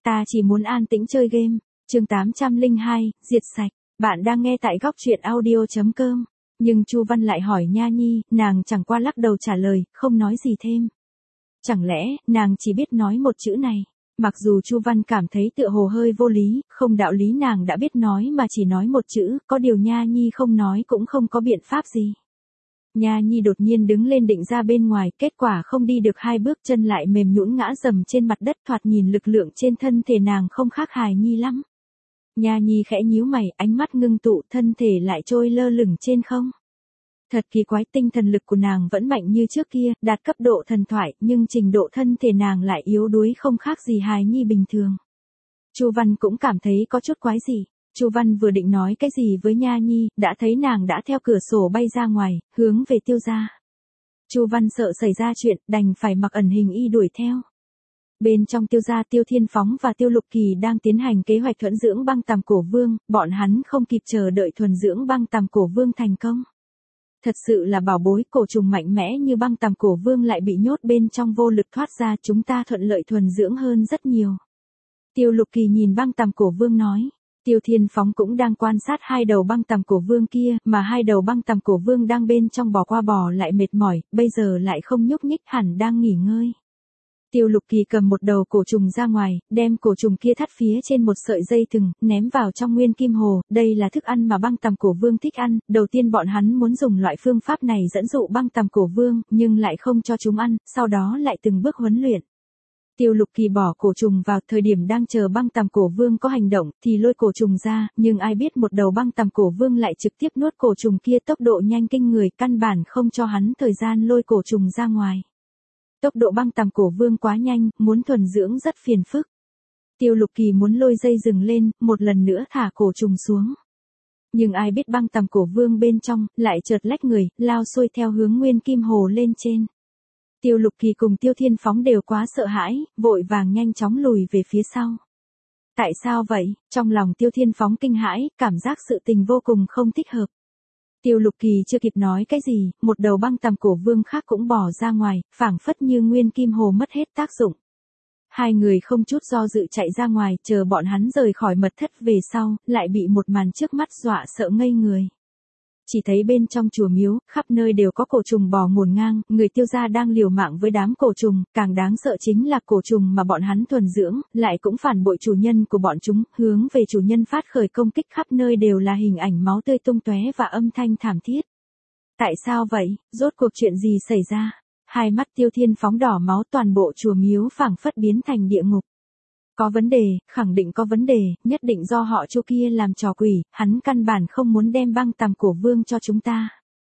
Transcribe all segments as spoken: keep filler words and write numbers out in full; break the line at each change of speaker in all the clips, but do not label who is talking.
ta chỉ muốn an tĩnh chơi game. Chương tám trăm lẻ hai, diệt sạch. Bạn đang nghe tại góc truyện audio chấm com. Nhưng Chu Văn lại hỏi Nha Nhi, nàng chẳng qua lắc đầu trả lời, không nói gì thêm. Chẳng lẽ, nàng chỉ biết nói một chữ này? Mặc dù Chu Văn cảm thấy tựa hồ hơi vô lý, không đạo lý nàng đã biết nói mà chỉ nói một chữ, có điều Nha Nhi không nói cũng không có biện pháp gì. Nha Nhi đột nhiên đứng lên định ra bên ngoài, kết quả không đi được hai bước chân lại mềm nhũn ngã dầm trên mặt đất, thoạt nhìn lực lượng trên thân thể nàng không khác hài nhi lắm. Nha Nhi khẽ nhíu mày, ánh mắt ngưng tụ, thân thể lại trôi lơ lửng trên không. Thật kỳ quái, tinh thần lực của nàng vẫn mạnh như trước kia, đạt cấp độ thần thoại, nhưng trình độ thân thể nàng lại yếu đuối không khác gì hài nhi bình thường. Chu Văn cũng cảm thấy có chút quái gì. Chu Văn vừa định nói cái gì với Nha Nhi, đã thấy nàng đã theo cửa sổ bay ra ngoài, hướng về Tiêu gia. Chu Văn sợ xảy ra chuyện, đành phải mặc ẩn hình y đuổi theo. Bên trong Tiêu gia, Tiêu Thiên Phóng và Tiêu Lục Kỳ đang tiến hành kế hoạch thuần dưỡng băng tằm cổ vương, bọn hắn không kịp chờ đợi thuần dưỡng băng tằm cổ vương thành công. Thật sự là bảo bối, cổ trùng mạnh mẽ như băng tằm cổ vương lại bị nhốt bên trong vô lực thoát ra, chúng ta thuận lợi thuần dưỡng hơn rất nhiều. Tiêu Lục Kỳ nhìn băng tằm cổ vương nói. Tiêu Thiên Phóng cũng đang quan sát hai đầu băng tằm cổ vương kia, mà hai đầu băng tằm cổ vương đang bên trong bò qua bò lại mệt mỏi, bây giờ lại không nhúc nhích, hẳn đang nghỉ ngơi. Tiêu Lục Kỳ cầm một đầu cổ trùng ra ngoài, đem cổ trùng kia thắt phía trên một sợi dây thừng, ném vào trong nguyên kim hồ, đây là thức ăn mà băng tằm cổ vương thích ăn, đầu tiên bọn hắn muốn dùng loại phương pháp này dẫn dụ băng tằm cổ vương, nhưng lại không cho chúng ăn, sau đó lại từng bước huấn luyện. Tiêu Lục Kỳ bỏ cổ trùng vào, thời điểm đang chờ băng tằm cổ vương có hành động, thì lôi cổ trùng ra, nhưng ai biết một đầu băng tằm cổ vương lại trực tiếp nuốt cổ trùng kia, tốc độ nhanh kinh người, căn bản không cho hắn thời gian lôi cổ trùng ra ngoài. Tốc độ băng tằm cổ vương quá nhanh, muốn thuần dưỡng rất phiền phức. Tiêu Lục Kỳ muốn lôi dây rừng lên, một lần nữa thả cổ trùng xuống. Nhưng ai biết băng tằm cổ vương bên trong, lại chợt lách người, lao xuôi theo hướng nguyên kim hồ lên trên. Tiêu Lục Kỳ cùng Tiêu Thiên Phóng đều quá sợ hãi, vội vàng nhanh chóng lùi về phía sau. Tại sao vậy? Trong lòng Tiêu Thiên Phóng kinh hãi, cảm giác sự tình vô cùng không thích hợp. Tiêu Lục Kỳ chưa kịp nói cái gì, một đầu băng tằm cổ vương khác cũng bỏ ra ngoài, phảng phất như nguyên kim hồ mất hết tác dụng. Hai người không chút do dự chạy ra ngoài, chờ bọn hắn rời khỏi mật thất về sau, lại bị một màn trước mắt dọa sợ ngây người. Chỉ thấy bên trong chùa miếu, khắp nơi đều có cổ trùng bò ngổn ngang, người Tiêu gia đang liều mạng với đám cổ trùng, càng đáng sợ chính là cổ trùng mà bọn hắn thuần dưỡng, lại cũng phản bội chủ nhân của bọn chúng, hướng về chủ nhân phát khởi công kích, khắp nơi đều là hình ảnh máu tươi tung tóe và âm thanh thảm thiết. Tại sao vậy? Rốt cuộc chuyện gì xảy ra? Hai mắt Tiêu Thiên Phóng đỏ máu, toàn bộ chùa miếu phảng phất biến thành địa ngục. Có vấn đề, khẳng định có vấn đề, nhất định do họ Chu kia làm trò quỷ, hắn căn bản không muốn đem băng tằm cổ vương cho chúng ta.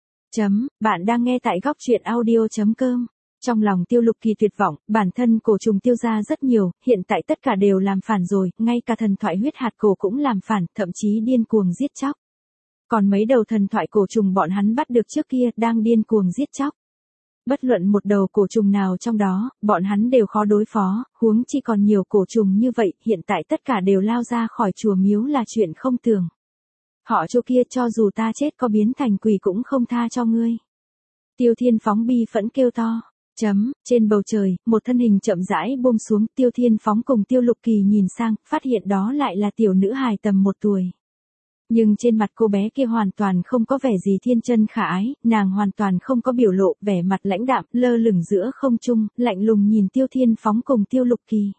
Chấm, bạn đang nghe tại góc truyện audio chấm com. Trong lòng Tiêu Lục Kỳ tuyệt vọng, bản thân cổ trùng Tiêu gia rất nhiều, hiện tại tất cả đều làm phản rồi, ngay cả thần thoại huyết hạt cổ cũng làm phản, thậm chí điên cuồng giết chóc. Còn mấy đầu thần thoại cổ trùng bọn hắn bắt được trước kia, đang điên cuồng giết chóc. Bất luận một đầu cổ trùng nào trong đó, bọn hắn đều khó đối phó, huống chi còn nhiều cổ trùng như vậy, hiện tại tất cả đều lao ra khỏi chùa miếu là chuyện không tưởng. Họ Chu kia, cho dù ta chết có biến thành quỷ cũng không tha cho ngươi. Tiêu Thiên Phóng bi phẫn kêu to. Chấm, trên bầu trời, một thân hình chậm rãi buông xuống, Tiêu Thiên Phóng cùng Tiêu Lục Kỳ nhìn sang, phát hiện đó lại là tiểu nữ hài tầm một tuổi. Nhưng trên mặt cô bé kia hoàn toàn không có vẻ gì thiên chân khả ái, nàng hoàn toàn không có biểu lộ, vẻ mặt lãnh đạm, lơ lửng giữa không trung, lạnh lùng nhìn Tiêu Thiên Phóng cùng Tiêu Lục Kỳ.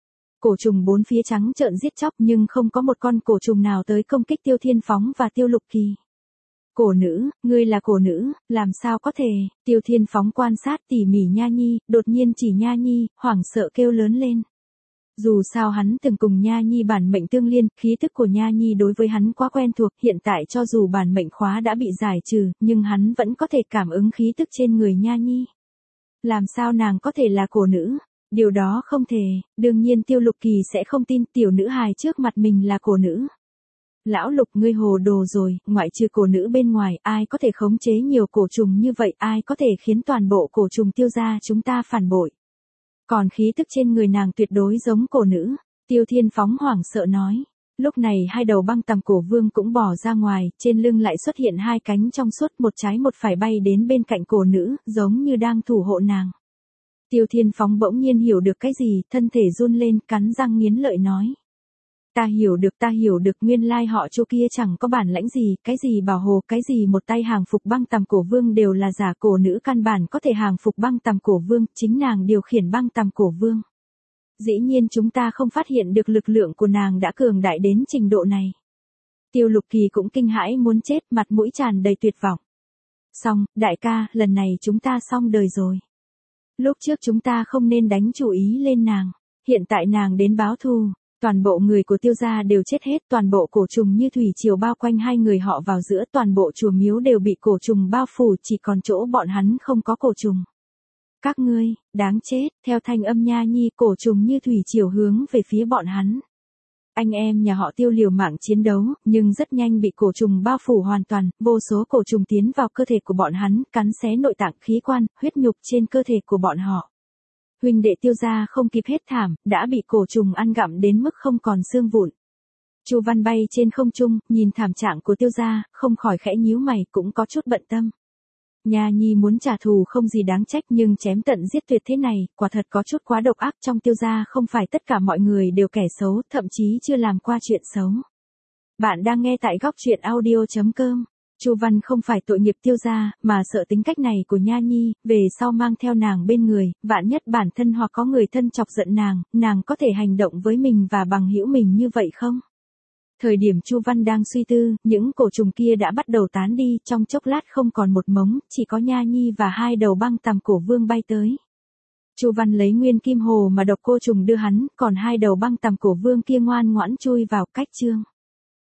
Cổ trùng bốn phía trắng trợn giết chóc, nhưng không có một con cổ trùng nào tới công kích Tiêu Thiên Phóng và Tiêu Lục Kỳ. Cổ nữ, ngươi là cổ nữ, làm sao có thể? Tiêu Thiên Phóng quan sát tỉ mỉ Nha Nhi, đột nhiên chỉ Nha Nhi, hoảng sợ kêu lớn lên. Dù sao hắn từng cùng Nha Nhi bản mệnh tương liên, khí tức của Nha Nhi đối với hắn quá quen thuộc, hiện tại cho dù bản mệnh khóa đã bị giải trừ, nhưng hắn vẫn có thể cảm ứng khí tức trên người Nha Nhi. Làm sao nàng có thể là cổ nữ? Điều đó không thể, đương nhiên Tiêu Lục Kỳ sẽ không tin tiểu nữ hài trước mặt mình là cổ nữ. Lão Lục, ngươi hồ đồ rồi, ngoại trừ cổ nữ bên ngoài, ai có thể khống chế nhiều cổ trùng như vậy, ai có thể khiến toàn bộ cổ trùng Tiêu gia chúng ta phản bội. Còn khí tức trên người nàng tuyệt đối giống cổ nữ, Tiêu Thiên Phóng hoảng sợ nói. Lúc này hai đầu băng tằm cổ vương cũng bỏ ra ngoài, trên lưng lại xuất hiện hai cánh trong suốt, một trái một phải bay đến bên cạnh cổ nữ, giống như đang thủ hộ nàng. Tiêu Thiên Phóng bỗng nhiên hiểu được cái gì, thân thể run lên, cắn răng nghiến lợi nói. Ta hiểu được, ta hiểu được, nguyên lai họ Chu kia chẳng có bản lãnh gì, cái gì bảo hồ, cái gì một tay hàng phục băng tầm cổ vương đều là giả, cổ nữ căn bản có thể hàng phục băng tầm cổ vương, chính nàng điều khiển băng tầm cổ vương. Dĩ nhiên chúng ta không phát hiện được lực lượng của nàng đã cường đại đến trình độ này. Tiêu Lục Kỳ cũng kinh hãi muốn chết, mặt mũi tràn đầy tuyệt vọng. Xong, đại ca, lần này chúng ta xong đời rồi. Lúc trước chúng ta không nên đánh chủ ý lên nàng, hiện tại nàng đến báo thù. Toàn bộ người của Tiêu gia đều chết hết, toàn bộ cổ trùng như thủy triều bao quanh hai người họ vào giữa, toàn bộ chùa miếu đều bị cổ trùng bao phủ, chỉ còn chỗ bọn hắn không có cổ trùng. Các ngươi, đáng chết, theo thanh âm Nha Nhi, cổ trùng như thủy triều hướng về phía bọn hắn. Anh em nhà họ Tiêu liều mạng chiến đấu, nhưng rất nhanh bị cổ trùng bao phủ hoàn toàn, vô số cổ trùng tiến vào cơ thể của bọn hắn, cắn xé nội tạng, khí quan, huyết nhục trên cơ thể của bọn họ. Huynh đệ Tiêu gia không kịp hết thảm, đã bị cổ trùng ăn gặm đến mức không còn xương vụn. Chu Văn bay trên không trung, nhìn thảm trạng của Tiêu gia, không khỏi khẽ nhíu mày, cũng có chút bận tâm. Nha Nhi muốn trả thù không gì đáng trách, nhưng chém tận giết tuyệt thế này, quả thật có chút quá độc ác. Trong Tiêu gia không phải tất cả mọi người đều kẻ xấu, thậm chí chưa làm qua chuyện xấu. Bạn đang nghe tại góc truyện audio chấm com. Chu Văn không phải tội nghiệp Tiêu gia, mà sợ tính cách này của Nha Nhi, về sau mang theo nàng bên người, vạn nhất bản thân hoặc có người thân chọc giận nàng, nàng có thể hành động với mình và bằng hữu mình như vậy không? Thời điểm Chu Văn đang suy tư, những cổ trùng kia đã bắt đầu tán đi, trong chốc lát không còn một mống, chỉ có Nha Nhi và hai đầu băng tằm cổ vương bay tới. Chu Văn lấy nguyên kim hồ mà độc cô trùng đưa hắn, còn hai đầu băng tằm cổ vương kia ngoan ngoãn chui vào cách chương.